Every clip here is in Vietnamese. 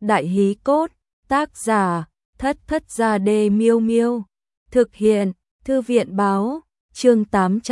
Đại hí cốt, tác giả, Thất Thất Gia Đê Miêu Miêu. Thực hiện, Thư viện báo, chương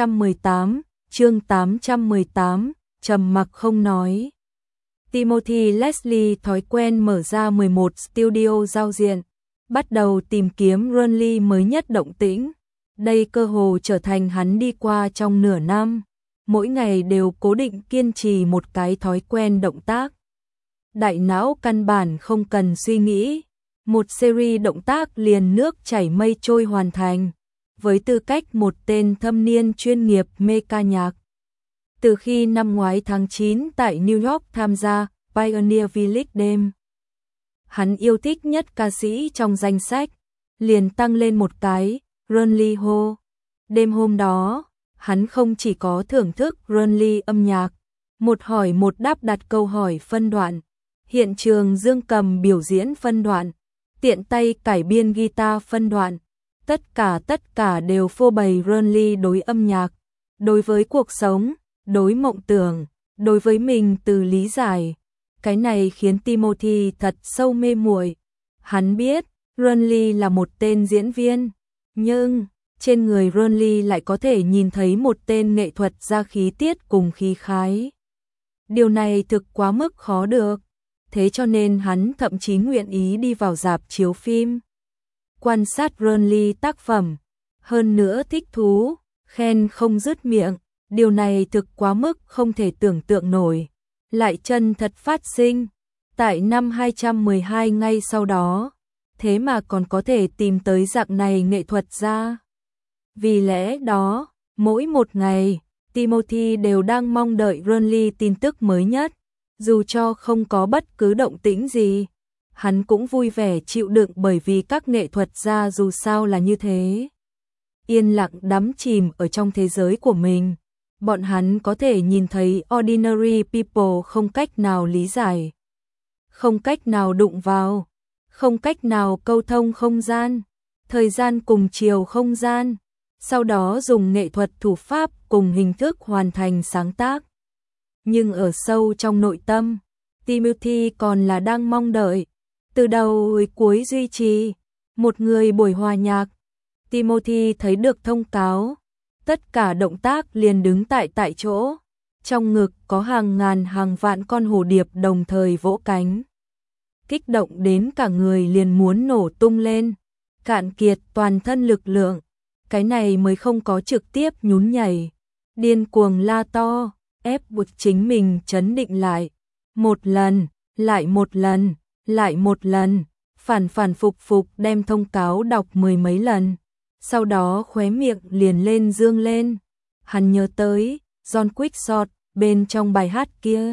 818, trầm mặc không nói. Timothy Leslie thói quen mở ra 11 studio giao diện, bắt đầu tìm kiếm Runly mới nhất động tĩnh. Đây cơ hồ trở thành hắn đi qua trong nửa năm, mỗi ngày đều cố định kiên trì một cái thói quen động tác. Đại não căn bản không cần suy nghĩ, một series động tác liền nước chảy mây trôi hoàn thành, với tư cách một tên thâm niên chuyên nghiệp mê ca nhạc. Từ khi năm ngoái tháng 9 tại New York tham gia Pioneer Village đêm, hắn yêu thích nhất ca sĩ trong danh sách, liền tăng lên một cái, Runly Ho. Đêm hôm đó, hắn không chỉ có thưởng thức Runly âm nhạc, một hỏi một đáp đặt câu hỏi phân đoạn, hiện trường dương cầm biểu diễn phân đoạn, tiện tay cải biên guitar phân đoạn, tất cả đều phô bày Runly đối âm nhạc, đối với cuộc sống, đối mộng tưởng, đối với mình từ lý giải. Cái này khiến Timothy thật sâu mê muội. Hắn biết, Runly là một tên diễn viên, nhưng trên người Runly lại có thể nhìn thấy một tên nghệ thuật gia khí tiết cùng khí khái. Điều này thực quá mức khó được, thế cho nên hắn thậm chí nguyện ý đi vào rạp chiếu phim, quan sát Runly tác phẩm, hơn nữa thích thú, khen không dứt miệng. Điều này thực quá mức không thể tưởng tượng nổi, lại chân thật phát sinh tại năm 212 ngay sau đó, thế mà còn có thể tìm tới dạng này nghệ thuật gia. Vì lẽ đó, mỗi một ngày, Timothy đều đang mong đợi Runly tin tức mới nhất, dù cho không có bất cứ động tĩnh gì, hắn cũng vui vẻ chịu đựng bởi vì các nghệ thuật gia dù sao là như thế. Yên lặng đắm chìm ở trong thế giới của mình. Bọn hắn có thể nhìn thấy ordinary people không cách nào lý giải, không cách nào đụng vào, không cách nào câu thông không gian, thời gian cùng chiều không gian, sau đó dùng nghệ thuật thủ pháp cùng hình thức hoàn thành sáng tác. Nhưng ở sâu trong nội tâm, Timothy còn là đang mong đợi, từ đầu đến cuối duy trì một người buổi hòa nhạc. Timothy thấy được thông cáo, tất cả động tác liền đứng tại chỗ, trong ngực có hàng ngàn hàng vạn con hồ điệp đồng thời vỗ cánh. Kích động đến cả người liền muốn nổ tung lên, cạn kiệt toàn thân lực lượng, cái này mới không có trực tiếp nhún nhảy, điên cuồng la to, ép buộc chính mình trấn định lại. Một lần, lại một lần, lại một lần, phản phục đem thông cáo đọc mười mấy lần. Sau đó khóe miệng liền lên dương lên. Hắn nhớ tới John Quickshot bên trong bài hát kia.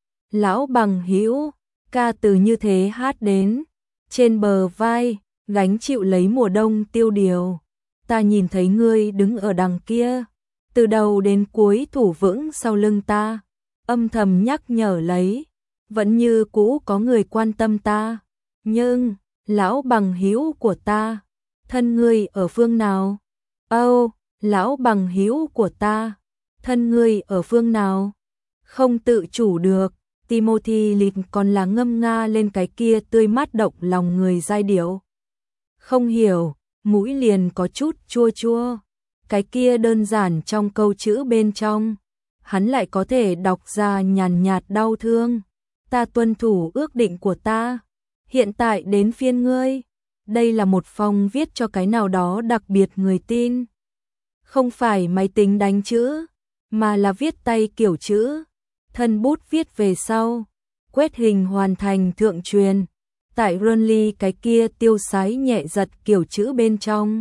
Lão bằng hữu, ca từ như thế hát đến, trên bờ vai, gánh chịu lấy mùa đông tiêu điều. Ta nhìn thấy ngươi đứng ở đằng kia, từ đầu đến cuối thủ vững sau lưng ta, âm thầm nhắc nhở lấy, vẫn như cũ có người quan tâm ta. Nhưng, lão bằng hữu của ta, thân ngươi ở phương nào? Âu, lão bằng hữu của ta, thân ngươi ở phương nào? Không tự chủ được, Timothy lịt còn là ngâm nga lên cái kia tươi mát động lòng người giai điệu. Không hiểu, mũi liền có chút chua chua. Cái kia đơn giản trong câu chữ bên trong, hắn lại có thể đọc ra nhàn nhạt đau thương. Ta tuân thủ ước định của ta, hiện tại đến phiên ngươi. Đây là một phong viết cho cái nào đó đặc biệt người tin. Không phải máy tính đánh chữ, mà là viết tay kiểu chữ. Thân bút viết về sau, quét hình hoàn thành thượng truyền. Tại Runly cái kia tiêu sái nhẹ giật kiểu chữ bên trong.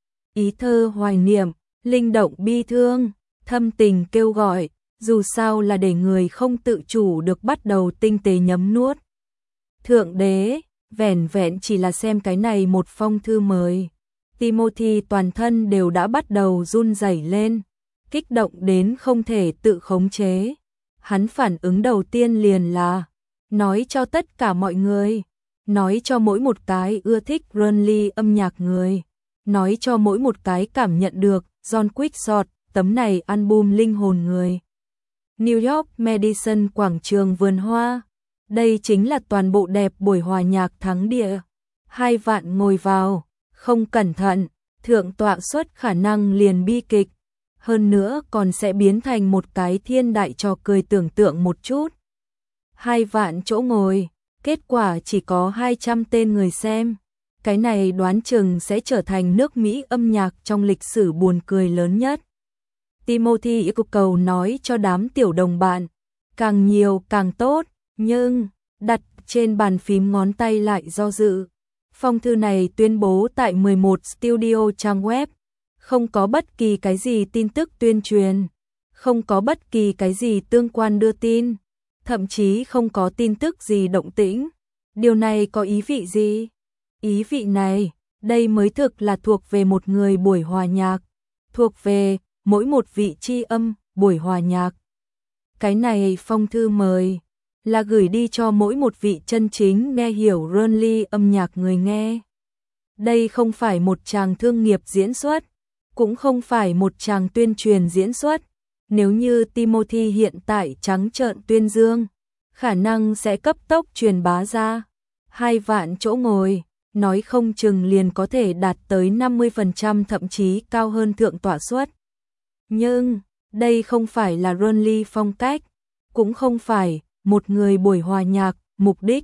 Ý thơ hoài niệm, linh động bi thương, thâm tình kêu gọi, dù sao là để người không tự chủ được bắt đầu tinh tế nhấm nuốt. Thượng đế, vẻn vẹn chỉ là xem cái này một phong thư mời, Timothy toàn thân đều đã bắt đầu run rẩy lên, kích động đến không thể tự khống chế. Hắn phản ứng đầu tiên liền là nói cho tất cả mọi người, nói cho mỗi một cái ưa thích Runly âm nhạc người, nói cho mỗi một cái cảm nhận được John Quickshot tấm này album linh hồn người. New York Madison quảng trường vườn hoa, Đây chính là toàn bộ đẹp buổi hòa nhạc thắng địa. 2 vạn ngồi vào, không cẩn thận, thượng tọa xuất khả năng liền bi kịch. Hơn nữa còn sẽ biến thành một cái thiên đại trò cười, tưởng tượng một chút. 2 vạn chỗ ngồi, kết quả chỉ có 200 tên người xem. Cái này đoán chừng sẽ trở thành nước Mỹ âm nhạc trong lịch sử buồn cười lớn nhất. Timothy yêu cầu nói cho đám tiểu đồng bạn, càng nhiều càng tốt, nhưng đặt trên bàn phím ngón tay lại do dự. Phong thư này tuyên bố tại 11 studio trang web, không có bất kỳ cái gì tin tức tuyên truyền, không có bất kỳ cái gì tương quan đưa tin, thậm chí không có tin tức gì động tĩnh. Điều này có ý vị gì? Ý vị này, đây mới thực là thuộc về một người buổi hòa nhạc, thuộc về mỗi một vị tri âm buổi hòa nhạc. Cái này phong thư mời là gửi đi cho mỗi một vị chân chính nghe hiểu Runly âm nhạc người nghe. Đây không phải một tràng thương nghiệp diễn xuất, cũng không phải một tràng tuyên truyền diễn xuất. Nếu như Timothy hiện tại trắng trợn tuyên dương, khả năng sẽ cấp tốc truyền bá ra. 2 vạn chỗ ngồi, nói không chừng liền có thể đạt tới 50% thậm chí cao hơn thượng tọa suất. Nhưng, đây không phải là Runly phong cách, cũng không phải một người buổi hòa nhạc, mục đích.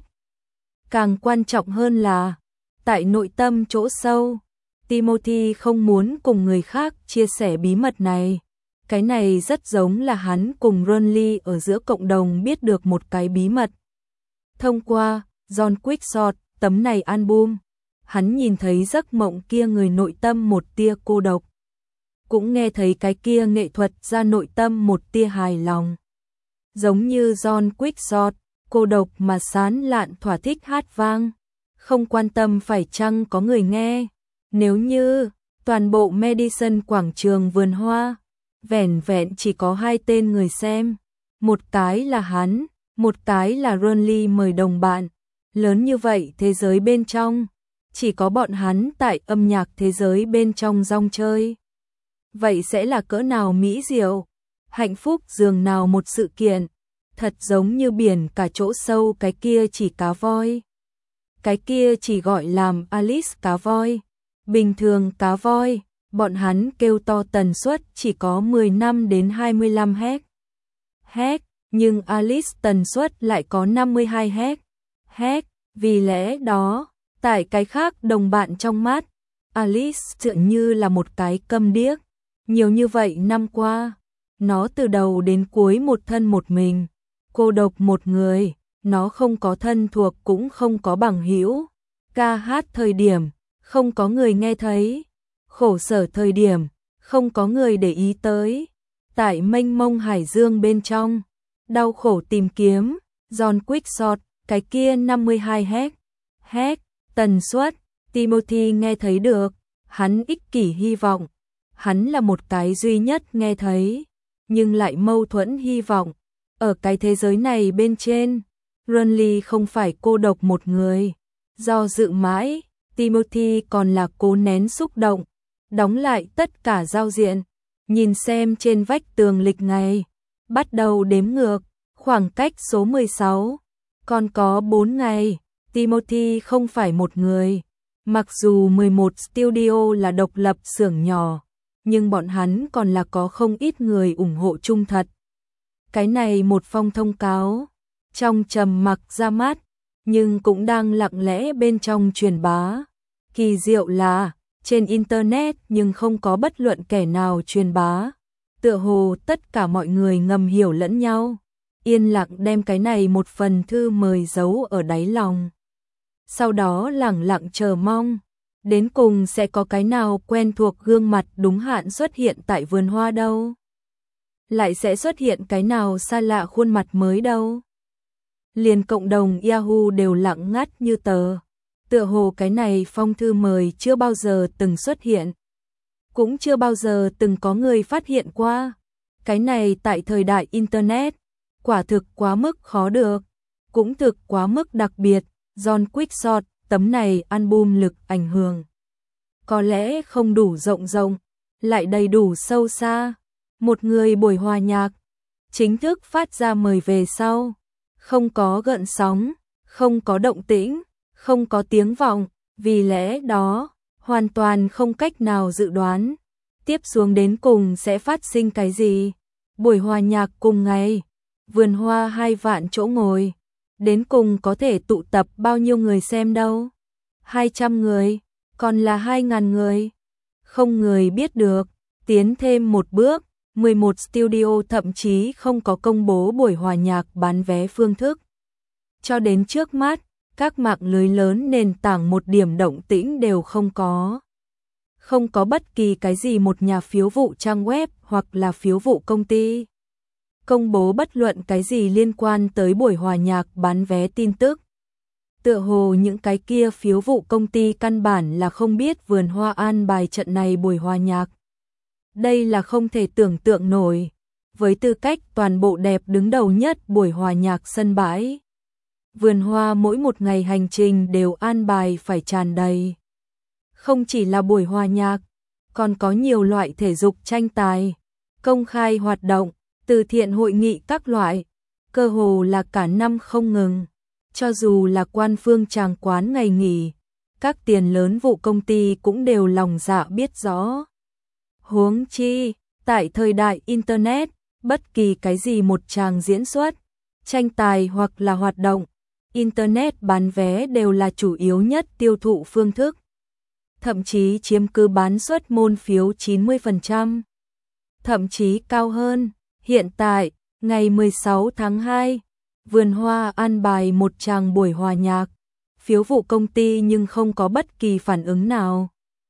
Càng quan trọng hơn là, tại nội tâm chỗ sâu, Timothy không muốn cùng người khác chia sẻ bí mật này. Cái này rất giống là hắn cùng Runly ở giữa cộng đồng biết được một cái bí mật. Thông qua John Quickshot, tấm này album, hắn nhìn thấy giấc mộng kia người nội tâm một tia cô độc. Cũng nghe thấy cái kia nghệ thuật ra nội tâm một tia hài lòng. Giống như John Quickshot, cô độc mà sán lạn thỏa thích hát vang, không quan tâm phải chăng có người nghe. Nếu như toàn bộ Madison quảng trường vườn hoa, vẻn vẹn chỉ có 2 tên người xem, một cái là hắn, một cái là Runly mời đồng bạn, lớn như vậy thế giới bên trong, chỉ có bọn hắn tại âm nhạc thế giới bên trong rong chơi. Vậy sẽ là cỡ nào mỹ diệu, hạnh phúc dường nào một sự kiện, thật giống như biển cả chỗ sâu cái kia chỉ cá voi. Cái kia chỉ gọi làm Alice cá voi. Bình thường cá voi, bọn hắn kêu to tần suất chỉ có 15 đến 25 Hz, nhưng Alice tần suất lại có 52 Hz. Vì lẽ đó, tại cái khác đồng bạn trong mắt, Alice tựa như là một cái câm điếc. Nhiều như vậy năm qua, nó từ đầu đến cuối một thân một mình, cô độc một người, nó không có thân thuộc cũng không có bằng hữu. Ca hát thời điểm, không có người nghe thấy, khổ sở thời điểm, không có người để ý tới. Tại mênh mông hải dương bên trong, đau khổ tìm kiếm, John Quickshot, cái kia 52 Hz, tần suất, Timothy nghe thấy được, hắn ích kỷ hy vọng, hắn là một cái duy nhất nghe thấy, nhưng lại mâu thuẫn hy vọng. Ở cái thế giới này bên trên, Runly không phải cô độc một người, do dự mãi, Timothy còn là cố nén xúc động, đóng lại tất cả giao diện, nhìn xem trên vách tường lịch ngày, bắt đầu đếm ngược, khoảng cách số 16, còn có 4 ngày, Timothy không phải một người, mặc dù 11 studio là độc lập xưởng nhỏ, nhưng bọn hắn còn là có không ít người ủng hộ trung thật. Cái này một phong thông cáo, trong trầm mặc ra mắt, nhưng cũng đang lặng lẽ bên trong truyền bá. Kỳ diệu là, trên Internet nhưng không có bất luận kẻ nào truyền bá. Tựa hồ tất cả mọi người ngầm hiểu lẫn nhau, yên lặng đem cái này một phần thư mời giấu ở đáy lòng. Sau đó lẳng lặng chờ mong, đến cùng sẽ có cái nào quen thuộc gương mặt đúng hạn xuất hiện tại vườn hoa đâu. Lại sẽ xuất hiện cái nào xa lạ khuôn mặt mới đâu. Liền cộng đồng Yahoo đều lặng ngắt như tờ. Tựa hồ cái này phong thư mời chưa bao giờ từng xuất hiện. Cũng chưa bao giờ từng có người phát hiện qua. Cái này tại thời đại Internet, quả thực quá mức khó được. Cũng thực quá mức đặc biệt. John Quickshot, tấm này album lực ảnh hưởng. Có lẽ không đủ rộng rộng, lại đầy đủ sâu xa. Một người buổi hòa nhạc, chính thức phát ra mời về sau. không có gợn sóng, không có động tĩnh, không có tiếng vọng, vì lẽ đó, hoàn toàn không cách nào dự đoán. Tiếp xuống đến cùng sẽ phát sinh cái gì? Buổi hòa nhạc cùng ngày, vườn hoa 2 vạn chỗ ngồi, đến cùng có thể tụ tập bao nhiêu người xem đâu? 200 người, còn là 2.000 người? Không người biết được. Tiến thêm một bước, 11 studio thậm chí không có công bố buổi hòa nhạc bán vé phương thức. Cho đến trước mắt, các mạng lưới lớn nền tảng một điểm động tĩnh đều không có. Không có bất kỳ cái gì một nhà phiếu vụ trang web hoặc là phiếu vụ công ty công bố bất luận cái gì liên quan tới buổi hòa nhạc bán vé tin tức. Tựa hồ những cái kia phiếu vụ công ty căn bản là không biết vườn hoa an bài trận này buổi hòa nhạc. Đây là không thể tưởng tượng nổi, với tư cách toàn bộ đẹp đứng đầu nhất buổi hòa nhạc sân bãi. Vườn hoa mỗi một ngày hành trình đều an bài phải tràn đầy. Không chỉ là buổi hòa nhạc, còn có nhiều loại thể dục tranh tài, công khai hoạt động, từ thiện hội nghị các loại, cơ hồ là cả năm không ngừng. Cho dù là quan phương tràng quán ngày nghỉ, các tiền lớn vụ công ty cũng đều lòng dạ biết rõ. Huống chi, tại thời đại Internet, bất kỳ cái gì một tràng diễn xuất, tranh tài hoặc là hoạt động, Internet bán vé đều là chủ yếu nhất tiêu thụ phương thức. Thậm chí chiếm cứ bán suất môn phiếu 90%. Thậm chí cao hơn, hiện tại, ngày 16 tháng 2, vườn hoa an bài một tràng buổi hòa nhạc, phiếu vụ công ty nhưng không có bất kỳ phản ứng nào.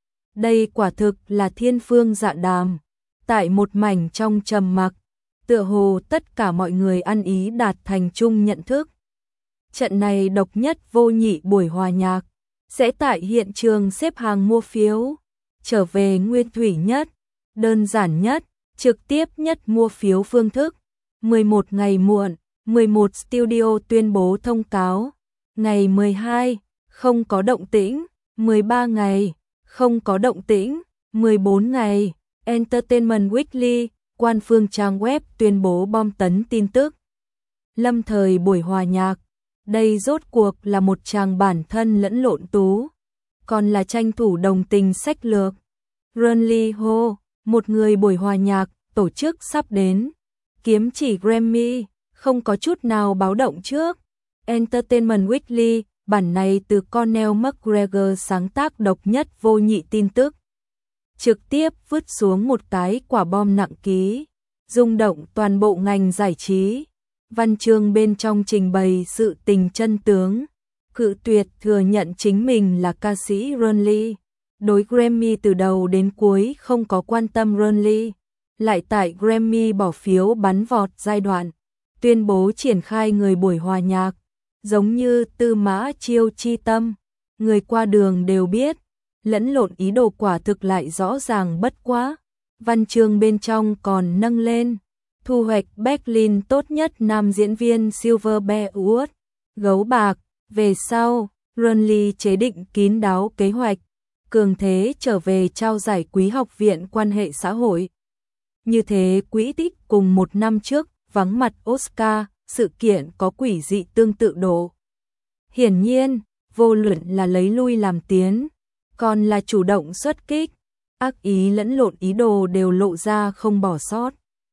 Đây quả thực là thiên phương dạ đàm. Tại một mảnh trong trầm mặc, tựa hồ tất cả mọi người ăn ý đạt thành chung nhận thức. Trận này độc nhất vô nhị buổi hòa nhạc, sẽ tại hiện trường xếp hàng mua phiếu, trở về nguyên thủy nhất, đơn giản nhất, trực tiếp nhất mua phiếu phương thức. 11 ngày muộn, 11 studio tuyên bố thông cáo. Ngày 12, không có động tĩnh. 13 ngày, không có động tĩnh. 14 ngày, Entertainment Weekly, quan phương trang web tuyên bố bom tấn tin tức. Lâm thời buổi hòa nhạc, đây rốt cuộc là một tràng bản thân lẫn lộn tú, còn là tranh thủ đồng tình sách lược. Runley Ho, một người buổi hòa nhạc, tổ chức sắp đến. Kiếm chỉ Grammy, không có chút nào báo động trước. Entertainment Weekly, bản này từ Conor McGregor sáng tác độc nhất vô nhị tin tức. Trực tiếp vứt xuống một cái quả bom nặng ký, rung động toàn bộ ngành giải trí. Văn chương bên trong trình bày sự tình chân tướng, cự tuyệt thừa nhận chính mình là ca sĩ Runley. Đối Grammy từ đầu đến cuối không có quan tâm Runley, lại tại Grammy bỏ phiếu bắn vọt giai đoạn, tuyên bố triển khai người buổi hòa nhạc, giống như Tư Mã Chiêu chi tâm, người qua đường đều biết, lẫn lộn ý đồ quả thực lại rõ ràng bất quá. Văn chương bên trong còn nâng lên thu hoạch Berlin tốt nhất nam diễn viên Silver Bear Award, gấu bạc. Về sau, Runley chế định kín đáo kế hoạch, cường thế trở về trao giải quý học viện quan hệ xã hội. Như thế quỹ tích cùng một năm trước vắng mặt Oscar, sự kiện có quỷ dị tương tự độ. Hiển nhiên, vô luận là lấy lui làm tiến, còn là chủ động xuất kích, ác ý lẫn lộn ý đồ đều lộ ra không bỏ sót.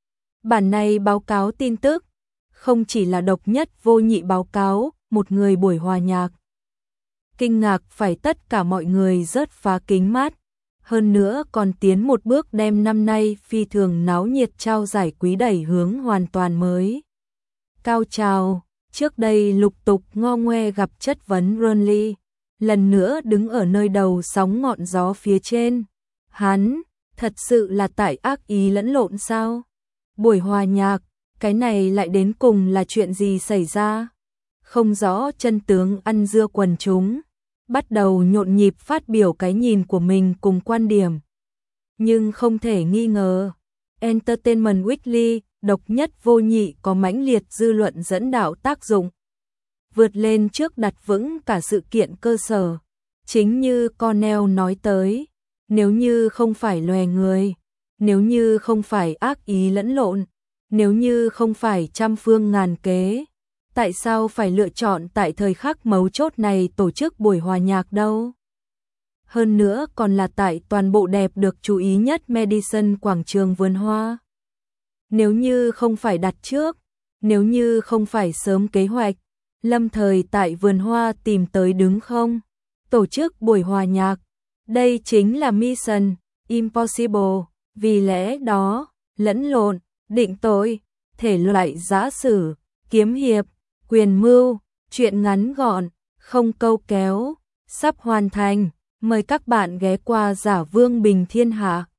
Bản này báo cáo tin tức, không chỉ là độc nhất vô nhị báo cáo một người buổi hòa nhạc. Kinh ngạc phải tất cả mọi người rớt phá kính mắt, hơn nữa còn tiến một bước đem năm nay phi thường náo nhiệt trao giải quý đẩy hướng hoàn toàn mới. Cao trào, trước đây lục tục ngo ngoe gặp chất vấn Runley, lần nữa đứng ở nơi đầu sóng ngọn gió phía trên. Hắn, thật sự là tại ác ý lẫn lộn sao? Buổi hòa nhạc, cái này lại đến cùng là chuyện gì xảy ra? Không rõ chân tướng ăn dưa quần chúng, bắt đầu nhộn nhịp phát biểu cái nhìn của mình cùng quan điểm. Nhưng không thể nghi ngờ, Entertainment Weekly, độc nhất vô nhị có mãnh liệt dư luận dẫn đạo tác dụng. Vượt lên trước đặt vững cả sự kiện cơ sở. Chính như Cornell nói tới, nếu như không phải loè người, nếu như không phải ác ý lẫn lộn, nếu như không phải trăm phương ngàn kế, Tại sao phải lựa chọn tại thời khắc mấu chốt này tổ chức buổi hòa nhạc đâu? Hơn nữa còn là tại toàn bộ đẹp được chú ý nhất Madison quảng trường vườn hoa. Nếu như không phải đặt trước, nếu như không phải sớm kế hoạch, lâm thời tại vườn hoa tìm tới đứng không? Tổ chức buổi hòa nhạc, đây chính là Mission Impossible, vì lẽ đó, lẫn lộn, định tội, thể loại giã sử, kiếm hiệp, quyền mưu, truyện ngắn gọn, không câu kéo, sắp hoàn thành, mời các bạn ghé qua Giả Vương Bình Thiên Hạ.